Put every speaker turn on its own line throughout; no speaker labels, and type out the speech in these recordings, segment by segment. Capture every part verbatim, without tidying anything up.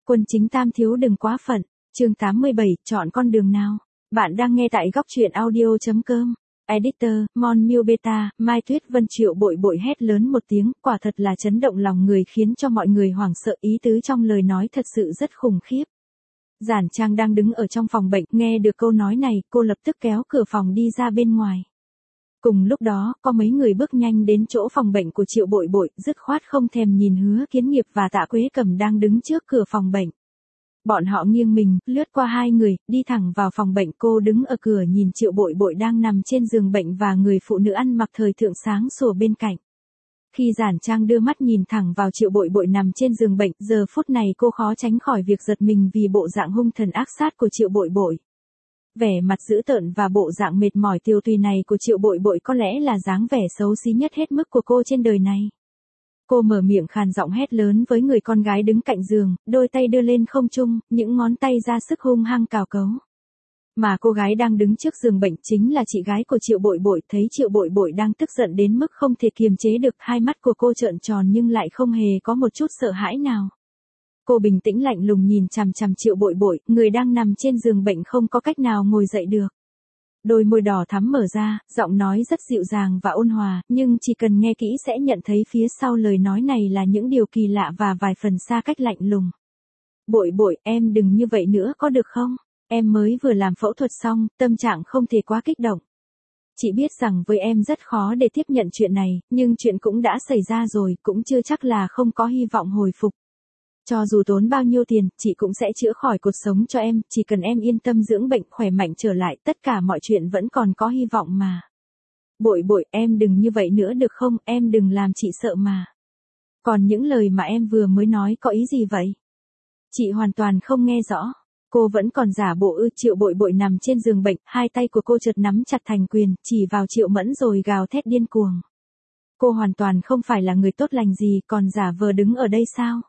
Quân chính tam thiếu đừng quá phận. Chương tám mươi bảy, chọn con đường nào? Bạn đang nghe tại góc truyện audio chấm com. Editor, Mon Miu Beta, Mai Tuyết Vân Triệu bội bội hét lớn một tiếng, quả thật là chấn động lòng người khiến cho mọi người hoảng sợ, ý tứ trong lời nói thật sự rất khủng khiếp. Giản Trang đang đứng ở trong phòng bệnh, nghe được câu nói này, cô lập tức kéo cửa phòng đi ra bên ngoài. Cùng lúc đó, có mấy người bước nhanh đến chỗ phòng bệnh của Triệu bội bội, dứt khoát không thèm nhìn Hứa Kiến Nghiệp và Tạ Quế Cẩm đang đứng trước cửa phòng bệnh. Bọn họ nghiêng mình, lướt qua hai người, đi thẳng vào phòng bệnh. Cô đứng ở cửa nhìn Triệu bội bội đang nằm trên giường bệnh và người phụ nữ ăn mặc thời thượng sáng sủa bên cạnh. Khi Giản Trang đưa mắt nhìn thẳng vào Triệu bội bội nằm trên giường bệnh, giờ phút này cô khó tránh khỏi việc giật mình vì bộ dạng hung thần ác sát của Triệu bội bội. Vẻ mặt dữ tợn và bộ dạng mệt mỏi tiêu tùy này của Triệu bội bội có lẽ là dáng vẻ xấu xí nhất hết mức của cô trên đời này. Cô mở miệng khàn giọng hét lớn với người con gái đứng cạnh giường, đôi tay đưa lên không trung, những ngón tay ra sức hung hăng cào cấu. Mà cô gái đang đứng trước giường bệnh chính là chị gái của Triệu bội bội. Thấy Triệu bội bội đang tức giận đến mức không thể kiềm chế được, hai mắt của cô trợn tròn nhưng lại không hề có một chút sợ hãi nào. Cô bình tĩnh lạnh lùng nhìn chằm chằm Triệu bội bội, người đang nằm trên giường bệnh không có cách nào ngồi dậy được. Đôi môi đỏ thắm mở ra, giọng nói rất dịu dàng và ôn hòa, nhưng chỉ cần nghe kỹ sẽ nhận thấy phía sau lời nói này là những điều kỳ lạ và vài phần xa cách lạnh lùng. Bội bội, em đừng như vậy nữa có được không? Em mới vừa làm phẫu thuật xong, tâm trạng không thể quá kích động. Chị biết rằng với em rất khó để tiếp nhận chuyện này, nhưng chuyện cũng đã xảy ra rồi, cũng chưa chắc là không có hy vọng hồi phục. Cho dù tốn bao nhiêu tiền, chị cũng sẽ chữa khỏi cuộc sống cho em, chỉ cần em yên tâm dưỡng bệnh khỏe mạnh trở lại, tất cả mọi chuyện vẫn còn có hy vọng mà. Bội bội, em đừng như vậy nữa được không, em đừng làm chị sợ mà. Còn những lời mà em vừa mới nói có ý gì vậy? Chị hoàn toàn không nghe rõ. Cô vẫn còn giả bộ ư? Triệu bội bội nằm trên giường bệnh, hai tay của cô chợt nắm chặt thành quyền, chỉ vào Triệu Mẫn rồi gào thét điên cuồng. Cô hoàn toàn không phải là người tốt lành gì, còn giả vờ đứng ở đây sao?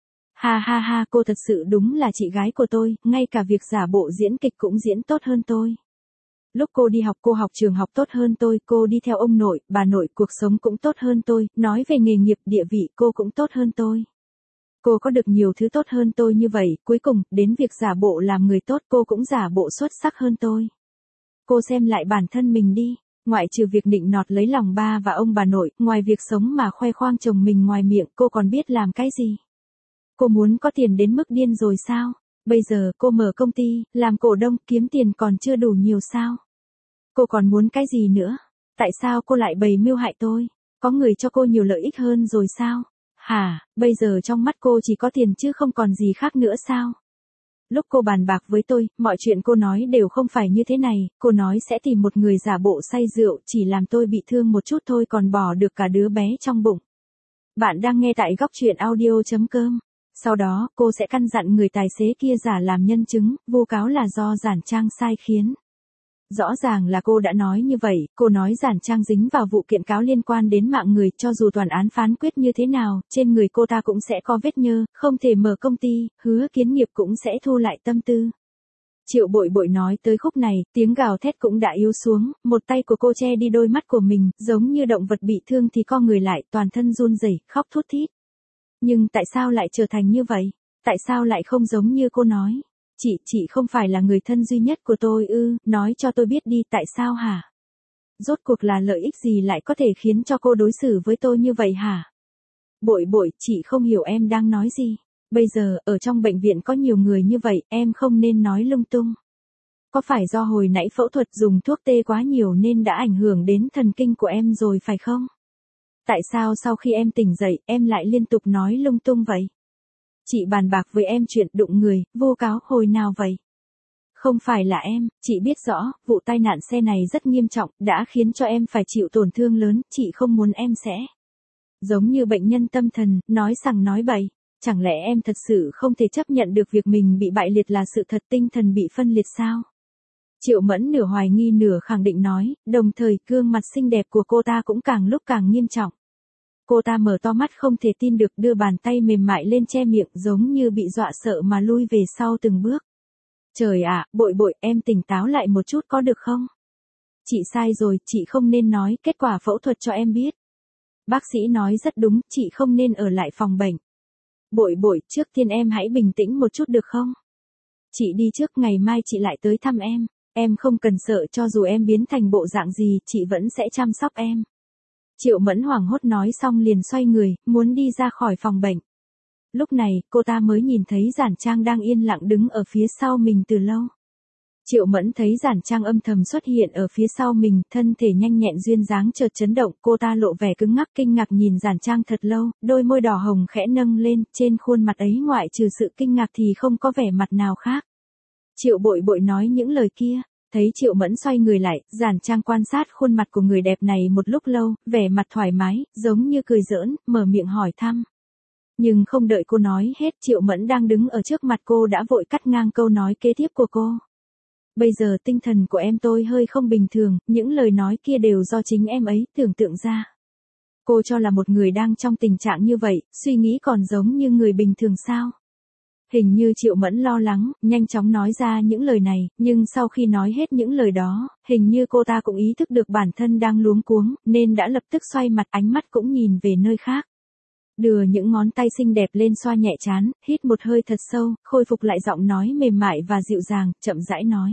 Ha ha ha, cô thật sự đúng là chị gái của tôi, ngay cả việc giả bộ diễn kịch cũng diễn tốt hơn tôi. Lúc cô đi học cô học trường học tốt hơn tôi, cô đi theo ông nội, bà nội, cuộc sống cũng tốt hơn tôi, nói về nghề nghiệp địa vị cô cũng tốt hơn tôi. Cô có được nhiều thứ tốt hơn tôi như vậy, cuối cùng, đến việc giả bộ làm người tốt cô cũng giả bộ xuất sắc hơn tôi. Cô xem lại bản thân mình đi, ngoại trừ việc nịnh nọt lấy lòng ba và ông bà nội, ngoài việc sống mà khoe khoang chồng mình ngoài miệng, cô còn biết làm cái gì? Cô muốn có tiền đến mức điên rồi sao? Bây giờ cô mở công ty, làm cổ đông, kiếm tiền còn chưa đủ nhiều sao? Cô còn muốn cái gì nữa? Tại sao cô lại bày mưu hại tôi? Có người cho cô nhiều lợi ích hơn rồi sao? Hả, bây giờ trong mắt cô chỉ có tiền chứ không còn gì khác nữa sao? Lúc cô bàn bạc với tôi, mọi chuyện cô nói đều không phải như thế này, cô nói sẽ tìm một người giả bộ say rượu, chỉ làm tôi bị thương một chút thôi còn bỏ được cả đứa bé trong bụng. Bạn đang nghe tại góc truyện audio chấm com. Sau đó, cô sẽ căn dặn người tài xế kia giả làm nhân chứng, vu cáo là do Giản Trang sai khiến. Rõ ràng là cô đã nói như vậy, cô nói Giản Trang dính vào vụ kiện cáo liên quan đến mạng người, cho dù tòa án phán quyết như thế nào, trên người cô ta cũng sẽ có vết nhơ, không thể mở công ty, Hứa Kiến Nghiệp cũng sẽ thu lại tâm tư. Triệu bội bội nói tới khúc này, tiếng gào thét cũng đã yếu xuống, một tay của cô che đi đôi mắt của mình, giống như động vật bị thương thì co người lại, toàn thân run rẩy, khóc thút thít. Nhưng tại sao lại trở thành như vậy? Tại sao lại không giống như cô nói? Chị, chị không phải là người thân duy nhất của tôi ư, nói cho tôi biết đi, tại sao hả? Rốt cuộc là lợi ích gì lại có thể khiến cho cô đối xử với tôi như vậy hả? Bội bội, chị không hiểu em đang nói gì. Bây giờ, ở trong bệnh viện có nhiều người như vậy, em không nên nói lung tung. Có phải do hồi nãy phẫu thuật dùng thuốc tê quá nhiều nên đã ảnh hưởng đến thần kinh của em rồi phải không? Tại sao sau khi em tỉnh dậy, em lại liên tục nói lung tung vậy? Chị bàn bạc với em chuyện đụng người, vu cáo hồi nào vậy? Không phải là em, chị biết rõ, vụ tai nạn xe này rất nghiêm trọng, đã khiến cho em phải chịu tổn thương lớn, chị không muốn em sẽ giống như bệnh nhân tâm thần, nói sằng nói bậy. Chẳng lẽ em thật sự không thể chấp nhận được việc mình bị bại liệt là sự thật, tinh thần bị phân liệt sao? Triệu Mẫn nửa hoài nghi nửa khẳng định nói, đồng thời gương mặt xinh đẹp của cô ta cũng càng lúc càng nghiêm trọng. Cô ta mở to mắt không thể tin được, đưa bàn tay mềm mại lên che miệng giống như bị dọa sợ mà lui về sau từng bước. Trời ạ, bội bội, em tỉnh táo lại một chút có được không? Chị sai rồi, chị không nên nói kết quả phẫu thuật cho em biết. Bác sĩ nói rất đúng, chị không nên ở lại phòng bệnh. Bội bội, trước tiên em hãy bình tĩnh một chút được không? Chị đi trước, ngày mai chị lại tới thăm em. Em không cần sợ, cho dù em biến thành bộ dạng gì, chị vẫn sẽ chăm sóc em. Triệu Mẫn hoảng hốt nói xong liền xoay người, muốn đi ra khỏi phòng bệnh. Lúc này, cô ta mới nhìn thấy Giản Trang đang yên lặng đứng ở phía sau mình từ lâu. Triệu Mẫn thấy Giản Trang âm thầm xuất hiện ở phía sau mình, thân thể nhanh nhẹn duyên dáng chợt chấn động, cô ta lộ vẻ cứng ngắc kinh ngạc nhìn Giản Trang thật lâu, đôi môi đỏ hồng khẽ nâng lên, trên khuôn mặt ấy ngoại trừ sự kinh ngạc thì không có vẻ mặt nào khác. Triệu Bội Bội nói những lời kia, thấy Triệu Mẫn xoay người lại, Giản Trang quan sát khuôn mặt của người đẹp này một lúc lâu, vẻ mặt thoải mái, giống như cười giỡn, mở miệng hỏi thăm. Nhưng không đợi cô nói hết, Triệu Mẫn đang đứng ở trước mặt cô đã vội cắt ngang câu nói kế tiếp của cô. Bây giờ tinh thần của em tôi hơi không bình thường, những lời nói kia đều do chính em ấy tưởng tượng ra. Cô cho là một người đang trong tình trạng như vậy, suy nghĩ còn giống như người bình thường sao? Hình như Triệu Mẫn lo lắng, nhanh chóng nói ra những lời này, nhưng sau khi nói hết những lời đó, hình như cô ta cũng ý thức được bản thân đang luống cuống, nên đã lập tức xoay mặt, ánh mắt cũng nhìn về nơi khác. Đưa những ngón tay xinh đẹp lên xoa nhẹ trán, hít một hơi thật sâu, khôi phục lại giọng nói mềm mại và dịu dàng, chậm rãi nói.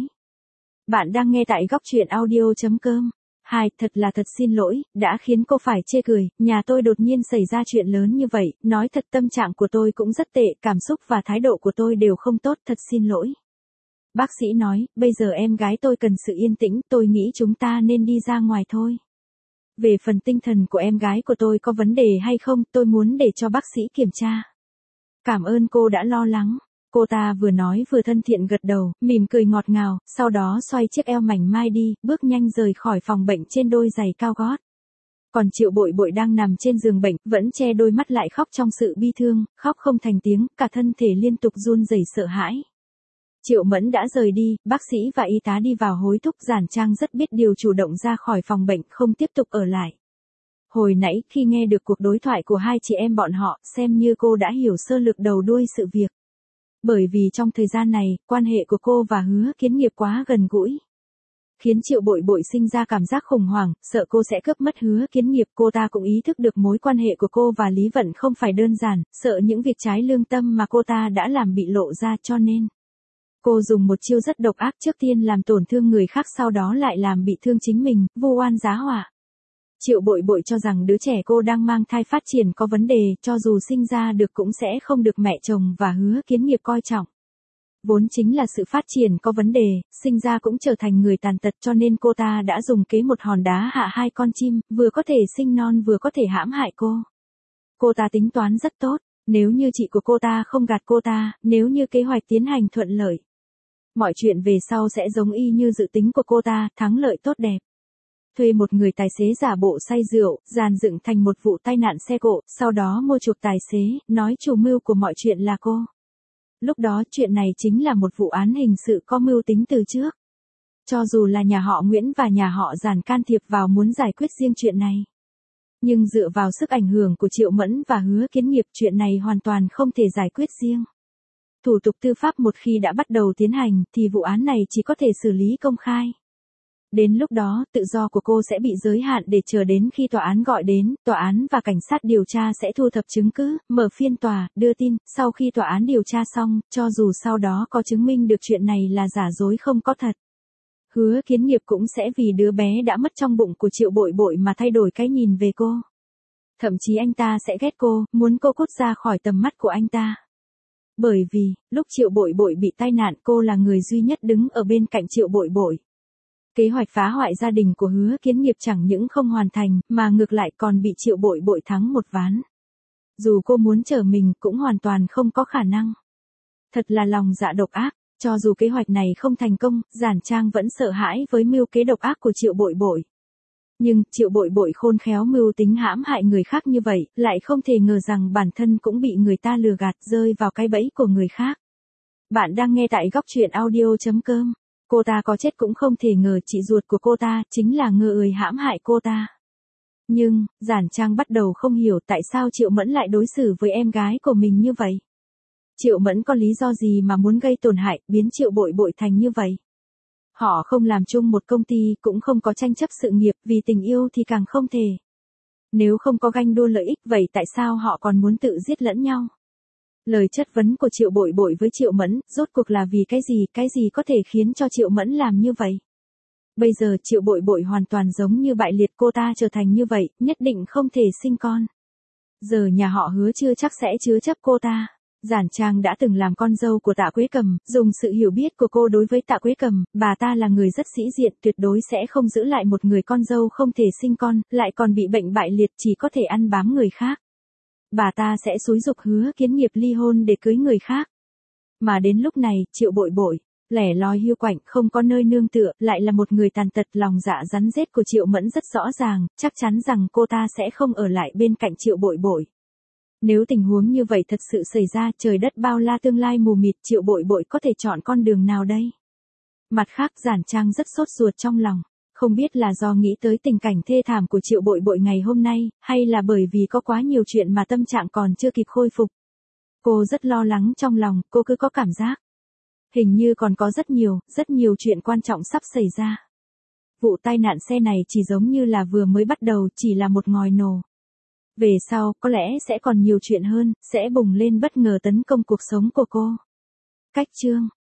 Bạn đang nghe tại góc truyện audio chấm com. Hai, thật là thật xin lỗi, đã khiến cô phải chê cười, nhà tôi đột nhiên xảy ra chuyện lớn như vậy, nói thật tâm trạng của tôi cũng rất tệ, cảm xúc và thái độ của tôi đều không tốt, thật xin lỗi. Bác sĩ nói, bây giờ em gái tôi cần sự yên tĩnh, tôi nghĩ chúng ta nên đi ra ngoài thôi. Về phần tinh thần của em gái của tôi có vấn đề hay không, tôi muốn để cho bác sĩ kiểm tra. Cảm ơn cô đã lo lắng. Cô ta vừa nói vừa thân thiện gật đầu, mỉm cười ngọt ngào, sau đó xoay chiếc eo mảnh mai đi, bước nhanh rời khỏi phòng bệnh trên đôi giày cao gót. Còn Triệu Bội Bội đang nằm trên giường bệnh, vẫn che đôi mắt lại khóc trong sự bi thương, khóc không thành tiếng, cả thân thể liên tục run rẩy sợ hãi. Triệu Mẫn đã rời đi, bác sĩ và y tá đi vào hối thúc. Giản Trang rất biết điều, chủ động ra khỏi phòng bệnh, không tiếp tục ở lại. Hồi nãy, khi nghe được cuộc đối thoại của hai chị em bọn họ, xem như cô đã hiểu sơ lược đầu đuôi sự việc. Bởi vì trong thời gian này, quan hệ của cô và Hứa Kiến Nghiệp quá gần gũi. Khiến Triệu Bội Bội sinh ra cảm giác khủng hoảng, sợ cô sẽ cướp mất Hứa Kiến Nghiệp. Cô ta cũng ý thức được mối quan hệ của cô và Lý Vận không phải đơn giản, sợ những việc trái lương tâm mà cô ta đã làm bị lộ ra, cho nên cô dùng một chiêu rất độc ác, trước tiên làm tổn thương người khác, sau đó lại làm bị thương chính mình, vu oan giá họa. Triệu Bội Bội cho rằng đứa trẻ cô đang mang thai phát triển có vấn đề, cho dù sinh ra được cũng sẽ không được mẹ chồng và Hứa Kiến Nghiệp coi trọng. Vốn chính là sự phát triển có vấn đề, sinh ra cũng trở thành người tàn tật, cho nên cô ta đã dùng kế một hòn đá hạ hai con chim, vừa có thể sinh non vừa có thể hãm hại cô. Cô ta tính toán rất tốt, nếu như chị của cô ta không gạt cô ta, nếu như kế hoạch tiến hành thuận lợi, mọi chuyện về sau sẽ giống y như dự tính của cô ta, thắng lợi tốt đẹp. Thuê một người tài xế giả bộ say rượu, dàn dựng thành một vụ tai nạn xe cộ, sau đó mua chuộc tài xế, nói chủ mưu của mọi chuyện là cô. Lúc đó chuyện này chính là một vụ án hình sự có mưu tính từ trước. Cho dù là nhà họ Nguyễn và nhà họ Giản can thiệp vào muốn giải quyết riêng chuyện này. Nhưng dựa vào sức ảnh hưởng của Triệu Mẫn và Hứa Kiến Nghiệp, chuyện này hoàn toàn không thể giải quyết riêng. Thủ tục tư pháp một khi đã bắt đầu tiến hành, thì vụ án này chỉ có thể xử lý công khai. Đến lúc đó, tự do của cô sẽ bị giới hạn để chờ đến khi tòa án gọi đến, tòa án và cảnh sát điều tra sẽ thu thập chứng cứ, mở phiên tòa, đưa tin, sau khi tòa án điều tra xong, cho dù sau đó có chứng minh được chuyện này là giả dối không có thật. Hứa Kiến Nghiệp cũng sẽ vì đứa bé đã mất trong bụng của Triệu Bội Bội mà thay đổi cái nhìn về cô. Thậm chí anh ta sẽ ghét cô, muốn cô cút ra khỏi tầm mắt của anh ta. Bởi vì, lúc Triệu Bội Bội bị tai nạn, cô là người duy nhất đứng ở bên cạnh Triệu Bội Bội. Kế hoạch phá hoại gia đình của Hứa Kiến Nghiệp chẳng những không hoàn thành, mà ngược lại còn bị Triệu Bội Bội thắng một ván. Dù cô muốn trở mình cũng hoàn toàn không có khả năng. Thật là lòng dạ độc ác, cho dù kế hoạch này không thành công, Giản Trang vẫn sợ hãi với mưu kế độc ác của Triệu Bội Bội. Nhưng, Triệu Bội Bội khôn khéo mưu tính hãm hại người khác như vậy, lại không thể ngờ rằng bản thân cũng bị người ta lừa gạt, rơi vào cái bẫy của người khác. Bạn đang nghe tại góc truyện audio chấm com. Cô ta có chết cũng không thể ngờ chị ruột của cô ta chính là người hãm hại cô ta. Nhưng, Giản Trang bắt đầu không hiểu tại sao Triệu Mẫn lại đối xử với em gái của mình như vậy. Triệu Mẫn có lý do gì mà muốn gây tổn hại, biến Triệu Bội Bội thành như vậy? Họ không làm chung một công ty, cũng không có tranh chấp sự nghiệp, vì tình yêu thì càng không thể. Nếu không có ganh đua lợi ích, vậy tại sao họ còn muốn tự giết lẫn nhau? Lời chất vấn của Triệu Bội Bội với Triệu Mẫn, rốt cuộc là vì cái gì, cái gì có thể khiến cho Triệu Mẫn làm như vậy? Bây giờ Triệu Bội Bội hoàn toàn giống như bại liệt, cô ta trở thành như vậy, nhất định không thể sinh con. Giờ nhà họ Hứa chưa chắc sẽ chứa chấp cô ta. Giản Trang đã từng làm con dâu của Tạ Quế Cầm, dùng sự hiểu biết của cô đối với Tạ Quế Cầm, bà ta là người rất sĩ diện, tuyệt đối sẽ không giữ lại một người con dâu không thể sinh con, lại còn bị bệnh bại liệt chỉ có thể ăn bám người khác. Bà ta sẽ xúi giục Hứa Kiến Nghiệp ly hôn để cưới người khác. Mà đến lúc này, Triệu Bội Bội, lẻ loi hiu quạnh, không có nơi nương tựa, lại là một người tàn tật, lòng dạ rắn rết của Triệu Mẫn rất rõ ràng, chắc chắn rằng cô ta sẽ không ở lại bên cạnh Triệu Bội Bội. Nếu tình huống như vậy thật sự xảy ra, trời đất bao la tương lai mù mịt, Triệu Bội Bội có thể chọn con đường nào đây? Mặt khác, Giản Trang rất sốt ruột trong lòng, không biết là do nghĩ tới tình cảnh thê thảm của Triệu Bội Bội ngày hôm nay, hay là bởi vì có quá nhiều chuyện mà tâm trạng còn chưa kịp khôi phục. Cô rất lo lắng trong lòng, cô cứ có cảm giác hình như còn có rất nhiều, rất nhiều chuyện quan trọng sắp xảy ra. Vụ tai nạn xe này chỉ giống như là vừa mới bắt đầu, chỉ là một ngòi nổ. Về sau, có lẽ sẽ còn nhiều chuyện hơn, sẽ bùng lên bất ngờ tấn công cuộc sống của cô. Cách chương